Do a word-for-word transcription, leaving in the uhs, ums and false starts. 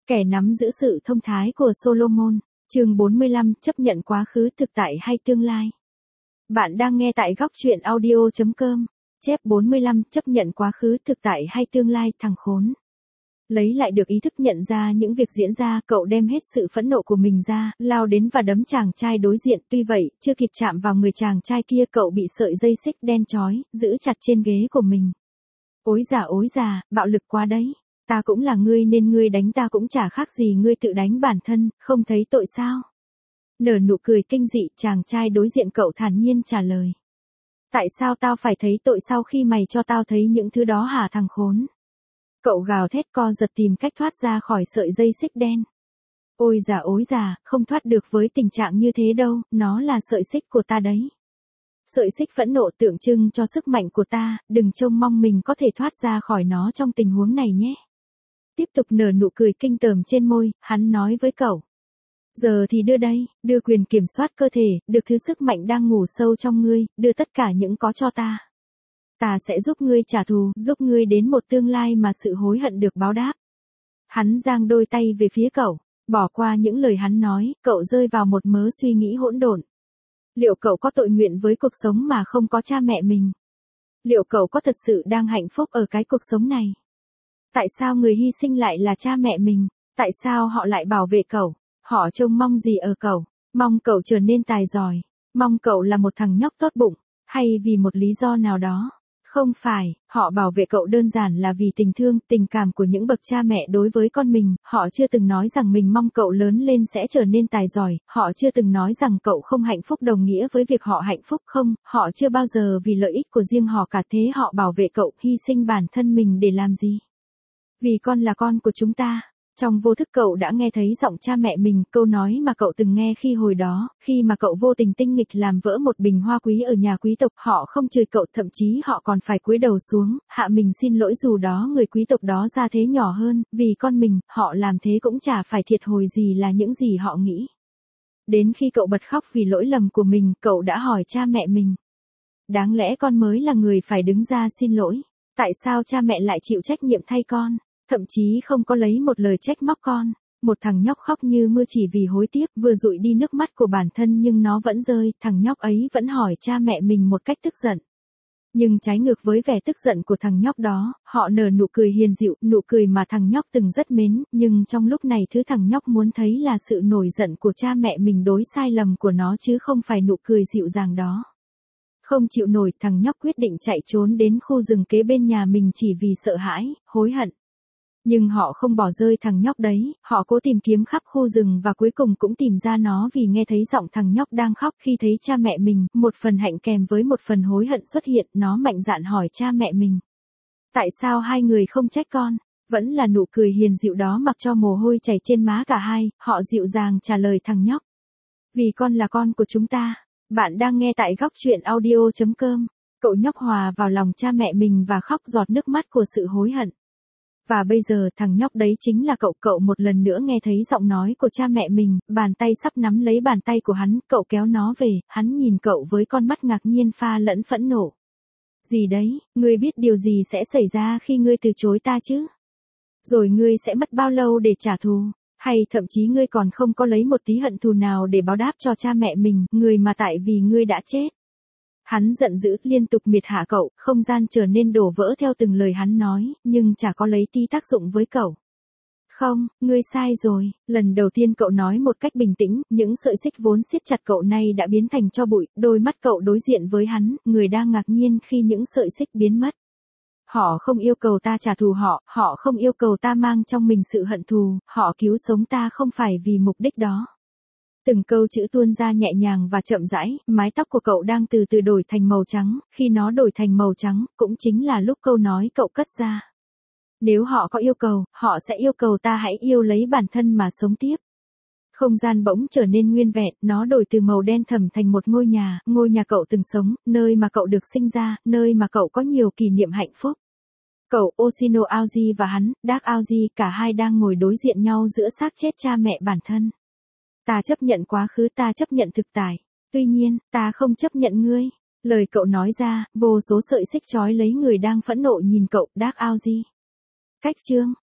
Kẻ nắm giữ sự thông thái của Solomon, chương bốn mươi lăm, chấp nhận quá khứ, thực tại hay tương lai. Bạn đang nghe tại góc truyện audio chấm com. Chép bốn mươi lăm, chấp nhận quá khứ, thực tại hay tương lai, thằng khốn. Lấy lại được ý thức nhận ra những việc diễn ra, cậu đem hết sự phẫn nộ của mình ra, lao đến và đấm chàng trai đối diện. Tuy vậy, chưa kịp chạm vào người chàng trai kia, cậu bị sợi dây xích đen trói, giữ chặt trên ghế của mình. Ối già ối già, bạo lực quá đấy. Ta cũng là ngươi nên ngươi đánh ta cũng chả khác gì ngươi tự đánh bản thân, không thấy tội sao? Nở nụ cười kinh dị, chàng trai đối diện cậu thản nhiên trả lời. Tại sao tao phải thấy tội sau khi mày cho tao thấy những thứ đó hả thằng khốn? Cậu gào thét co giật tìm cách thoát ra khỏi sợi dây xích đen. Ôi già ối già, không thoát được với tình trạng như thế đâu, nó là sợi xích của ta đấy. Sợi xích phẫn nộ tượng trưng cho sức mạnh của ta, đừng trông mong mình có thể thoát ra khỏi nó trong tình huống này nhé. Tiếp tục nở nụ cười kinh tởm trên môi, hắn nói với cậu. Giờ thì đưa đây, đưa quyền kiểm soát cơ thể, được thứ sức mạnh đang ngủ sâu trong ngươi, đưa tất cả những có cho ta. Ta sẽ giúp ngươi trả thù, giúp ngươi đến một tương lai mà sự hối hận được báo đáp. Hắn giang đôi tay về phía cậu, bỏ qua những lời hắn nói, cậu rơi vào một mớ suy nghĩ hỗn độn. Liệu cậu có tội nguyện với cuộc sống mà không có cha mẹ mình? Liệu cậu có thật sự đang hạnh phúc ở cái cuộc sống này? Tại sao người hy sinh lại là cha mẹ mình? Tại sao họ lại bảo vệ cậu? Họ trông mong gì ở cậu? Mong cậu trở nên tài giỏi? Mong cậu là một thằng nhóc tốt bụng? Hay vì một lý do nào đó? Không phải, họ bảo vệ cậu đơn giản là vì tình thương, tình cảm của những bậc cha mẹ đối với con mình. Họ chưa từng nói rằng mình mong cậu lớn lên sẽ trở nên tài giỏi. Họ chưa từng nói rằng cậu không hạnh phúc đồng nghĩa với việc họ hạnh phúc không. Họ chưa bao giờ vì lợi ích của riêng họ cả thế họ bảo vệ cậu, hy sinh bản thân mình để làm gì? Vì con là con của chúng ta. Trong vô thức cậu đã nghe thấy giọng cha mẹ mình, câu nói mà cậu từng nghe khi hồi đó, khi mà cậu vô tình tinh nghịch làm vỡ một bình hoa quý ở nhà quý tộc, họ không chửi cậu, thậm chí họ còn phải cúi đầu xuống, hạ mình xin lỗi dù đó người quý tộc đó ra thế nhỏ hơn, vì con mình, họ làm thế cũng chả phải thiệt hồi gì là những gì họ nghĩ. Đến khi cậu bật khóc vì lỗi lầm của mình, cậu đã hỏi cha mẹ mình. Đáng lẽ con mới là người phải đứng ra xin lỗi, tại sao cha mẹ lại chịu trách nhiệm thay con? Thậm chí không có lấy một lời trách móc con. Một thằng nhóc khóc như mưa chỉ vì hối tiếc, vừa dụi đi nước mắt của bản thân nhưng nó vẫn rơi, thằng nhóc ấy vẫn hỏi cha mẹ mình một cách tức giận. Nhưng trái ngược với vẻ tức giận của thằng nhóc đó, họ nở nụ cười hiền dịu, nụ cười mà thằng nhóc từng rất mến, nhưng trong lúc này thứ thằng nhóc muốn thấy là sự nổi giận của cha mẹ mình đối sai lầm của nó chứ không phải nụ cười dịu dàng đó. Không chịu nổi, thằng nhóc quyết định chạy trốn đến khu rừng kế bên nhà mình chỉ vì sợ hãi, hối hận. Nhưng họ không bỏ rơi thằng nhóc đấy, họ cố tìm kiếm khắp khu rừng và cuối cùng cũng tìm ra nó vì nghe thấy giọng thằng nhóc đang khóc khi thấy cha mẹ mình, một phần hạnh kèm với một phần hối hận xuất hiện, nó mạnh dạn hỏi cha mẹ mình. Tại sao hai người không trách con? Vẫn là nụ cười hiền dịu đó mặc cho mồ hôi chảy trên má cả hai, họ dịu dàng trả lời thằng nhóc. Vì con là con của chúng ta. Bạn đang nghe tại góc truyện audio chấm com. Cậu nhóc hòa vào lòng cha mẹ mình và khóc giọt nước mắt của sự hối hận. Và bây giờ thằng nhóc đấy chính là cậu. Cậu một lần nữa nghe thấy giọng nói của cha mẹ mình, bàn tay sắp nắm lấy bàn tay của hắn, cậu kéo nó về, hắn nhìn cậu với con mắt ngạc nhiên pha lẫn phẫn nộ. Gì đấy, ngươi biết điều gì sẽ xảy ra khi ngươi từ chối ta chứ? Rồi ngươi sẽ mất bao lâu để trả thù? Hay thậm chí ngươi còn không có lấy một tí hận thù nào để báo đáp cho cha mẹ mình, người mà tại vì ngươi đã chết? Hắn giận dữ, liên tục miệt hạ cậu, không gian trở nên đổ vỡ theo từng lời hắn nói, nhưng chả có lấy tí tác dụng với cậu. Không, ngươi sai rồi, lần đầu tiên cậu nói một cách bình tĩnh, những sợi xích vốn siết chặt cậu nay đã biến thành tro bụi, đôi mắt cậu đối diện với hắn, người đang ngạc nhiên khi những sợi xích biến mất. Họ không yêu cầu ta trả thù họ, họ không yêu cầu ta mang trong mình sự hận thù, họ cứu sống ta không phải vì mục đích đó. Từng câu chữ tuôn ra nhẹ nhàng và chậm rãi, mái tóc của cậu đang từ từ đổi thành màu trắng, khi nó đổi thành màu trắng, cũng chính là lúc câu nói cậu cất ra. Nếu họ có yêu cầu, họ sẽ yêu cầu ta hãy yêu lấy bản thân mà sống tiếp. Không gian bỗng trở nên nguyên vẹn, nó đổi từ màu đen thẫm thành một ngôi nhà, ngôi nhà cậu từng sống, nơi mà cậu được sinh ra, nơi mà cậu có nhiều kỷ niệm hạnh phúc. Cậu, Oshino Aoji và hắn, Dark Aoji, cả hai đang ngồi đối diện nhau giữa xác chết cha mẹ bản thân. Ta chấp nhận quá khứ, ta chấp nhận thực tại. Tuy nhiên, ta không chấp nhận ngươi. Lời cậu nói ra, vô số sợi xích trói lấy người đang phẫn nộ nhìn cậu, Dark Aoji. Cách chương.